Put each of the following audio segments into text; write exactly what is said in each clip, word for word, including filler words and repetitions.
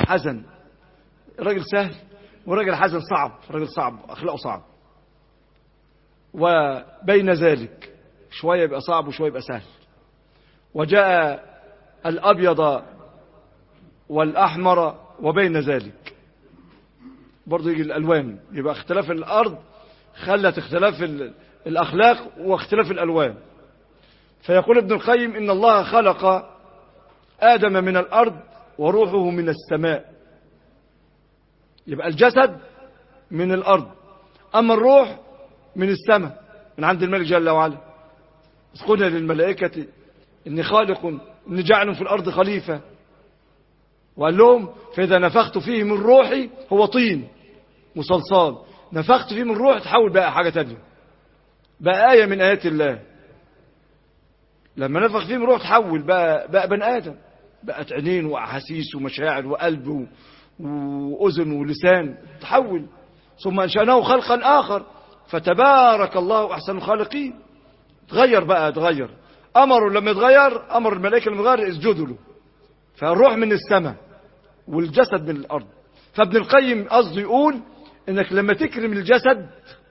حزن، راجل سهل وراجل حزن صعب، راجل صعب أخلاقه صعب. وبين ذلك شوية يبقى صعب وشوية يبقى سهل. وجاء الأبيض والأحمر وبين ذلك برضو يجي الألوان، يبقى اختلاف الأرض خلت اختلاف الأخلاق واختلاف الألوان. فيقول ابن القيم إن الله خلق آدم من الأرض وروحه من السماء. يبقى الجسد من الأرض، أما الروح من السماء من عند الملك جل وعلا. إذ قلنا للملائكة إني خالق إني جاعل في الأرض خليفة، وقال لهم فإذا نفخت فيه من روحي، هو طين وصلصال، نفخت فيه من روحي تحول بقى حاجة تانية، بقى آية من آيات الله. لما نفخ فيه من روح تحول بقى, بقى بني آدم، بقت عينين وأحاسيس ومشاعر وقلب وأذن ولسان، تحول. ثم أنشأناه خلقا آخر فتبارك الله أحسن الخالقين. تغير بقى، تغير. أمروا لما يتغير، أمر الملائكة لما يتغير اسجدوا له. فالروح من السماء والجسد من الأرض. فابن القيم قصده يقول إنك لما تكرم الجسد،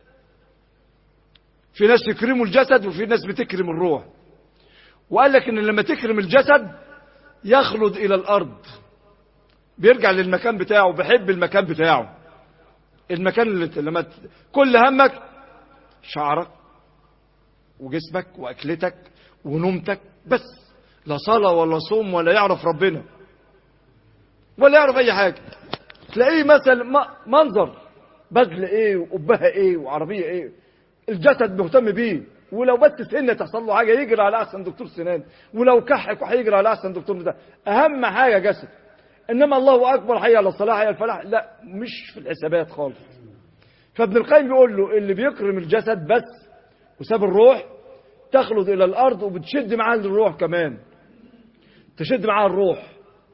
في ناس يكرموا الجسد وفي ناس بتكرم الروح. وقال لك إن لما تكرم الجسد يخلد إلى الأرض، بيرجع للمكان بتاعه، بيحب المكان بتاعه، المكان اللي لما كل همك شعرك وجسمك وأكلتك ونومتك بس، لا صلاة ولا صوم ولا يعرف ربنا ولا يعرف أي حاجة. تلاقيه مثلا منظر بدل إيه وقبها إيه وعربية إيه، الجسد مهتم بيه. ولو بس سنة تحصل له حاجة يجري على أحسن دكتور سنان، ولو كحك وهيجري على أحسن دكتور ده. أهم حاجة جسد. إنما الله أكبر، حي على الصلاة، حي على الفلاح، لا، مش في الحسابات خالص. فابن القيم بيقول له اللي بيكرم الجسد بس وساب الروح تخلد إلى الأرض، وبتشد معاه الروح كمان، تشد معاه الروح،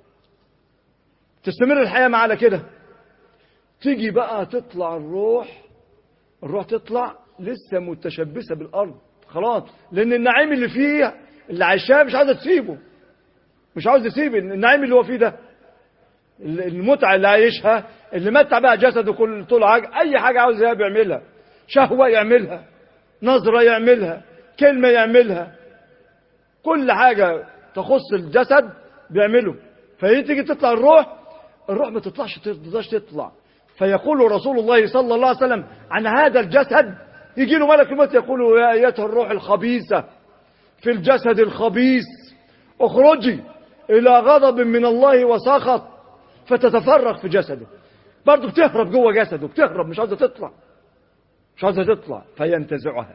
تستمر الحياة معاه على كده. تيجي بقى تطلع الروح، الروح تطلع لسه متشبثة بالأرض خلاص، لأن النعيم اللي فيه اللي عايشاه مش عاوز تسيبه، مش عاوز يسيب النعيم اللي هو فيه ده، المتعة اللي عايشها، اللي متع بقى جسده كل طول حاجة، أي حاجة عاوزها بيعملها، شهوة يعملها، نظرة يعملها، كلمة يعملها، كل حاجة تخص الجسد بيعمله. فهي تيجي تطلع الروح، الروح ما تطلعش، تقدرش تطلع. فيقول رسول الله صلى الله عليه وسلم عن هذا الجسد، يجي له ملك الموت يقول يا أيتها الروح الخبيثة في الجسد الخبيث اخرجي إلى غضب من الله وسخط، فتتفرغ في جسده. برضه بتهرب جوه جسده، بتهرب، مش عاوزة تطلع، مش عاوزة تطلع، فينتزعها.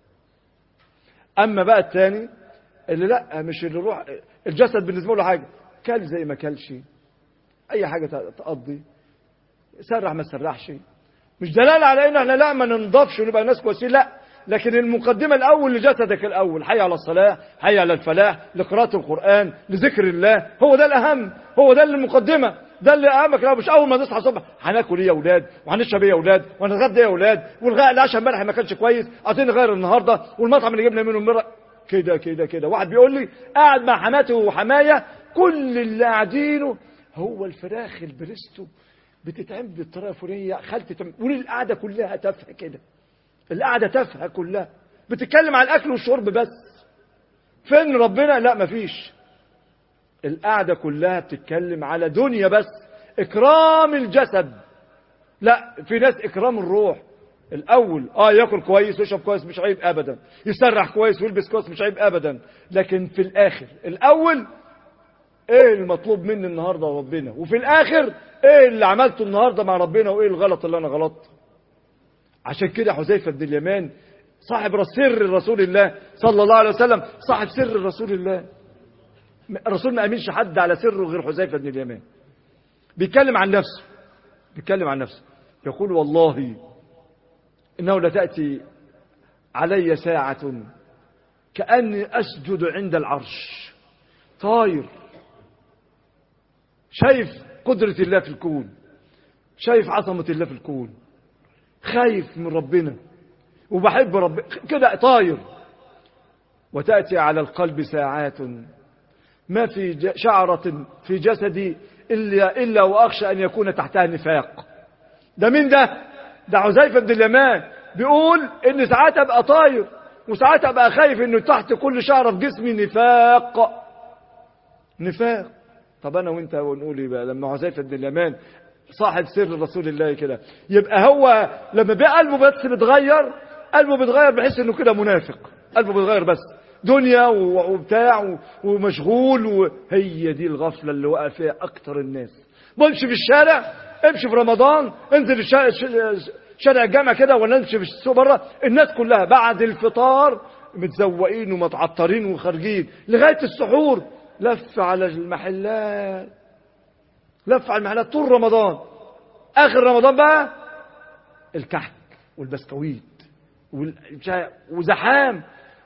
أما بقى الثاني اللي لا، مش اللي روح الجسد بالنسبة له حاجة، كل زي ما كلش، أي حاجة تقضي، سرح ما سرحش، مش دلالة على إن احنا لا ما ننضفش ونبقى ناس كويسين، لا، لكن المقدمة الأول لجسدك الأول، حي على الصلاة، حي على الفلاح، لقراءة القرآن، لذكر الله، هو ده الأهم، هو ده المقدمة، ده اللي أهمك. لو مش أول ما نصحى الصبح هناكل إيه يا أولاد، وهنشرب إيه يا أولاد، وهنتغدى إيه يا أولاد، والغاء العشاء امبارح ما كانش كويس، عايزين نغير النهارده، والمطعم اللي جبنا منه امبارح كده كده كده. واحد بيقول لي قاعد مع حماته وحماية، كل اللي قاعدينه هو الفراخ البريستو بتتعمل بالطريقه الفلانيه، خالتي تعمل، والقعده كلها تافهه كده، القعده تافهه كلها، بتتكلم عن الاكل والشرب بس. فين ربنا؟ لا مفيش. القعده كلها بتتكلم على دنيا بس، اكرام الجسد. لا، في ناس اكرام الروح الاول، اه ياكل كويس ويشرب كويس مش عيب ابدا، يسرح كويس ويلبس كويس مش عيب ابدا، لكن في الاخر الاول ايه المطلوب مني النهارده ربنا، وفي الاخر ايه اللي عملته النهارده مع ربنا، وايه الغلط اللي انا غلطته. عشان كده حذيفه بن اليمان صاحب سر رسول الله صلى الله عليه وسلم، صاحب سر رسول الله، الرسول ما امنش حد على سره غير حذيفه بن اليمان. بيتكلم عن نفسه، بيتكلم عن نفسه يقول والله انه لتاتي علي ساعه كاني اسجد عند العرش، طاير، شايف قدرة الله في الكون، شايف عظمة الله في الكون، خايف من ربنا وبحب ربنا كده، طاير. وتأتي على القلب ساعات ما في شعرة في جسدي إلا, إلا وأخشى أن يكون تحتها نفاق. ده مين ده؟ ده حذيفة بن اليمان بيقول إن ساعات أبقى طاير وساعات أبقى خايف إنه تحت كل شعرة في جسمي نفاق. نفاق. طب أنا وإنت ونقول إيه بقى لما حذيفة بن اليمان صاحب سر رسول الله كده يبقى هو لما بقى قلبه بس بيتغير، قلبه بيتغير بحيث إنه كده منافق، قلبه بيتغير بس دنيا وبتاع ومشغول، وهي دي الغفلة اللي وقع فيها أكتر الناس. بمشي في الشارع، امشي في رمضان، انزل الشارع شارع الجامع كده ولا امشي في السوق بره، الناس كلها بعد الفطار متزوقين ومتعطرين وخارجين لغاية السحور لف على المحلات، لف على المحلات طول رمضان. آخر رمضان بقى الكحك والبسكويت وزحام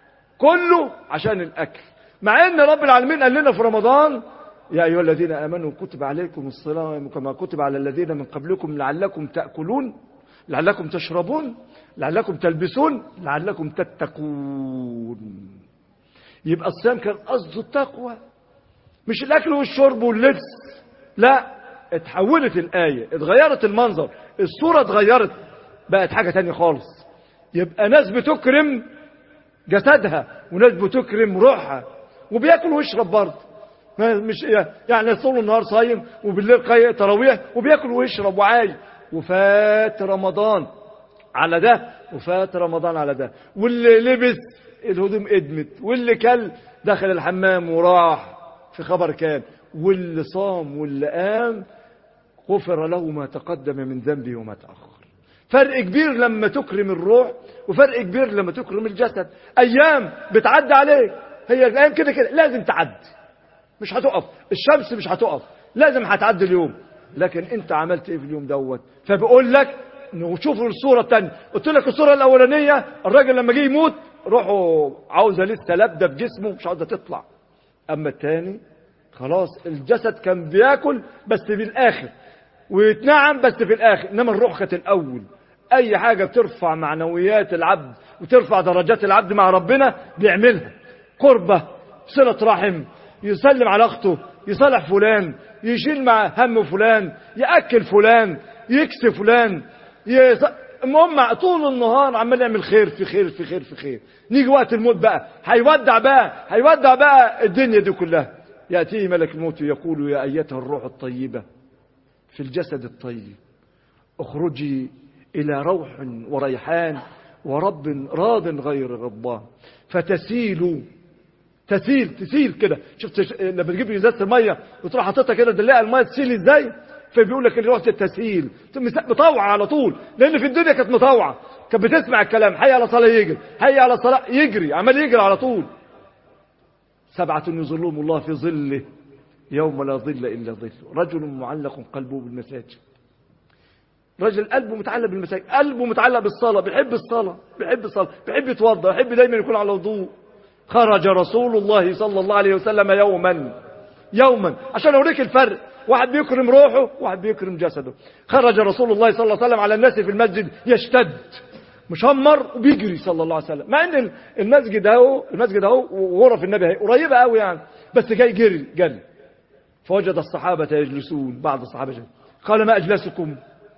كله عشان الأكل، مع ان رب العالمين قال لنا في رمضان يا أيها الذين آمنوا كتب عليكم الصيام كما كتب على الذين من قبلكم لعلكم تأكلون لعلكم تشربون لعلكم تلبسون لعلكم تتقون. يبقى الصيام كان قصده التقوى مش الأكل والشرب واللبس، لا، اتحولت الآية، اتغيرت المنظر، الصورة اتغيرت، بقت حاجة تانية خالص. يبقى ناس بتكرم جسدها وناس بتكرم روحها وبياكل ويشرب برضه، مش يعني طول النهار صايم وبالليل قايم تراويح وبياكل ويشرب وعايش. وفات رمضان على ده وفات رمضان على ده، واللي لبس الهدوم ادمت، واللي كل دخل الحمام وراح في خبر كان، واللي صام واللي قام غفر له ما تقدم من ذنبه وما تأخر. فرق كبير لما تكرم الروح وفرق كبير لما تكرم الجسد. ايام بتعدي عليك، هي الايام كده كده لازم تعدي، مش هتقف، الشمس مش هتقف، لازم هتعدي اليوم، لكن انت عملت ايه في اليوم دوت؟ فبقول لك نشوف الصوره الثانيه. قلت لك الصوره الاولانيه الراجل لما جه يموت روحه عاوزه لسه لابده في جسمه مش عاوزه تطلع، اما الثاني خلاص الجسد كان بياكل بس في الاخر ويتنعم بس في الاخر، انما الروح كانت الاول. اي حاجه بترفع معنويات العبد وترفع درجات العبد مع ربنا بيعملها، قربه، صله رحم، يسلم على اخته، يصالح فلان، يشيل مع هم فلان، ياكل فلان، يكسي فلان، يص... المهم طول النهار عمال يعمل خير في خير في خير في خير. نيجي وقت الموت بقى هيودع بقى هيودع بقى الدنيا دي كلها، ياتيه ملك الموت يقول يا ايتها الروح الطيبه في الجسد الطيب اخرجي إلى روح وريحان ورب راض غير غضبان فتسيل تسيل تسيل كده. شفت لما تجيب ازازه الميه وتروح حاططها كده تلاقي الميه تسيل ازاي؟ فبيقول لك الروح تسيل مطوعه على طول، لان في الدنيا كانت مطوعه، كانت بتسمع الكلام، حي على صلاه يجري، حي على صلاه يجري، عمال يجري على طول. سبعه يظلهم الله في ظله يوم لا ظل الا ظله، رجل معلق قلبه بالمساجد، رجل قلبه متعلق بالمساجد، قلبه متعلق بالصلاة، بيحب الصلاة، بيحب الصلاة، بيحب يتوضا، بيحب دايما يكون على وضوء. خرج رسول الله صلى الله عليه وسلم يوما يوما عشان اوريك الفرق، واحد بيكرم روحه وواحد بيكرم جسده. خرج رسول الله صلى الله عليه وسلم على الناس في المسجد يشتد مشمر وبيجري صلى الله عليه وسلم، مع ان المسجد اهو المسجد اهو وغرف النبي اهي قريبه قوي يعني، بس جاي جري جري. فوجد الصحابه يجلسون، بعض الصحابه جلسوا. قال ما اجلسكم؟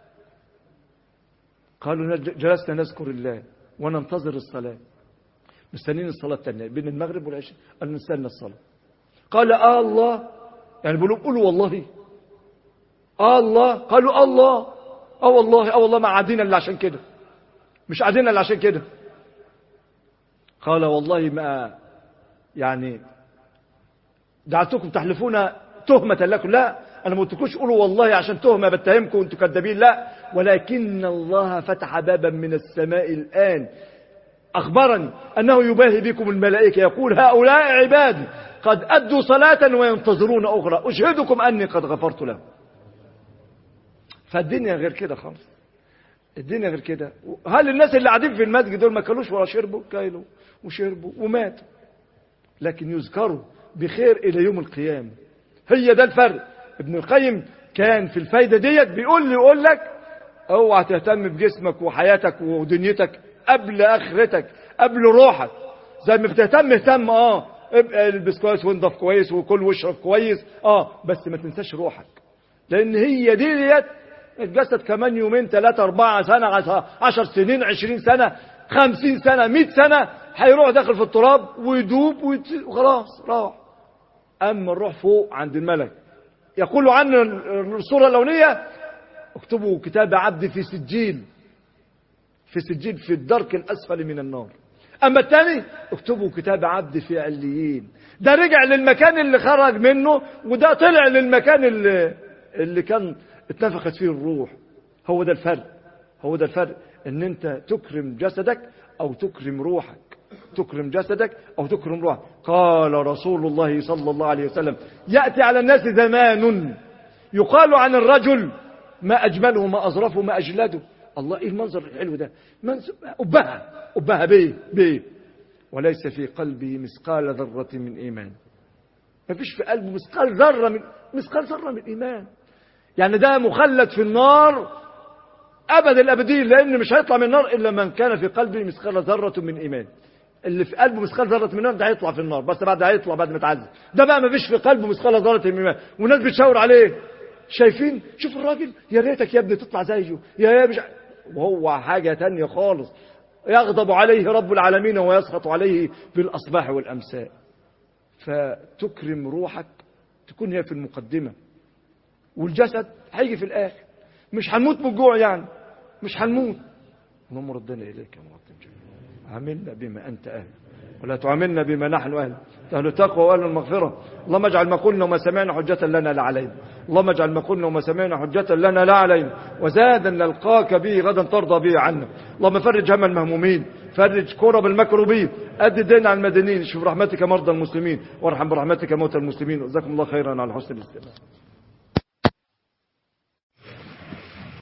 قالوا جلسنا نذكر الله وننتظر الصلاة، مستنين الصلاة الثانية بين المغرب والعشاء، قالوا نستنى الصلاة. قال آه الله، يعني بيقولوا قولوا والله آه الله، قالوا الله آه والله آه والله ما قاعدين إلا عشان كده، مش قاعدين إلا عشان كده. قال والله ما يعني دعتكم تحلفون تهمة لكم، لا أنا ما قلتلكوش قولوا والله عشان تهمة بتهمكم وأنتم كذابين، لا، ولكن الله فتح بابا من السماء الآن أخبرني أنه يباهي بكم الملائكة يقول هؤلاء عبادي قد أدوا صلاة وينتظرون أخرى أشهدكم أني قد غفرت لهم. فالدنيا غير كده خالص، الدنيا غير كده. هل الناس اللي قاعدين في المسجد دول ما كلوش ولا شربوا؟ كايلوا وشربوا وماتوا، لكن يذكروا بخير إلى يوم القيامة. هي ده الفرق. ابن القيم كان في الفايدة ديت بيقول لي يقول لك اوعى تهتم بجسمك وحياتك ودنيتك قبل اخرتك، قبل روحك. زي ما بتهتم اهتم اه ابقى البس كويس وانضف كويس وكل واشرب كويس اه بس ما تنساش روحك. لأن هي ديت الجسد كمان يومين ثلاثة أربعة سنة عشر سنين عشرين سنة خمسين سنة مئة سنة هيروح داخل في التراب ويدوب وخلاص راح. أما الروح فوق عند الملك يقول عن الصورة الأولية اكتبوا كتاب عبد في سجيل في سجيل في الدرك الأسفل من النار. أما الثاني اكتبوا كتاب عبد في عليين. ده رجع للمكان اللي خرج منه وده طلع للمكان اللي, اللي كان اتنفخت فيه الروح. هو ده الفرق هو ده الفرق ان انت تكرم جسدك او تكرم روحك تكرم جسدك او تكرم روحك. قال رسول الله صلى الله عليه وسلم يأتي على الناس زمان يقال عن الرجل ما أجمله ما أظرفه ما أجلده. الله ايه المنظر الحلو ده منظر أبها أبها بيه بيه وليس في قلبه مثقال ذرة من إيمان. ما فيش في قلبه مثقال ذرة من مثقال ذرة من إيمان. يعني ده مخلد في النار أبد الأبدين لأن مش هيطلع من النار إلا من كان في قلبه مثقال ذرة من إيمان. اللي في قلبه مثقال ذرة من إيمان ده هيطلع في النار بس بعد هيطلع بعد ما يتعذب. ده بقى ما فيش في قلبه مثقال ذرة من إيمان والناس بتشاور عليه. شايفين شوف الراجل يا ريتك يا ابني تطلع زيه يا يا مش وهو حاجة تانية خالص. يغضب عليه رب العالمين ويسخط عليه بالأصباح والأمساء. فتكرم روحك تكون هي في المقدمة والجسد هيجي في الآخر. مش هنموت من الجوع يعني مش هنموت. اللهم ردنا إليك يا مرتب جميل. عاملنا بما أنت أهل ولا تعاملنا بما نحن أهل. أهل التقوى وأهل المغفرة. اللهم اجعل ما قلنا وما سمعنا حجة لنا لا علينا. اللهم اجعل ما قلنا وما سمعنا حجة لنا لا علينا وزادا نلقاك به غدا ترضى به عنا. اللهم فرج هم المهمومين فرج كرب المكروبين أد الدين على المدينين. شوف رحمتك مرضى المسلمين وارحم برحمتك موتى المسلمين. جزاكم الله خيرا على حسن الاستماع.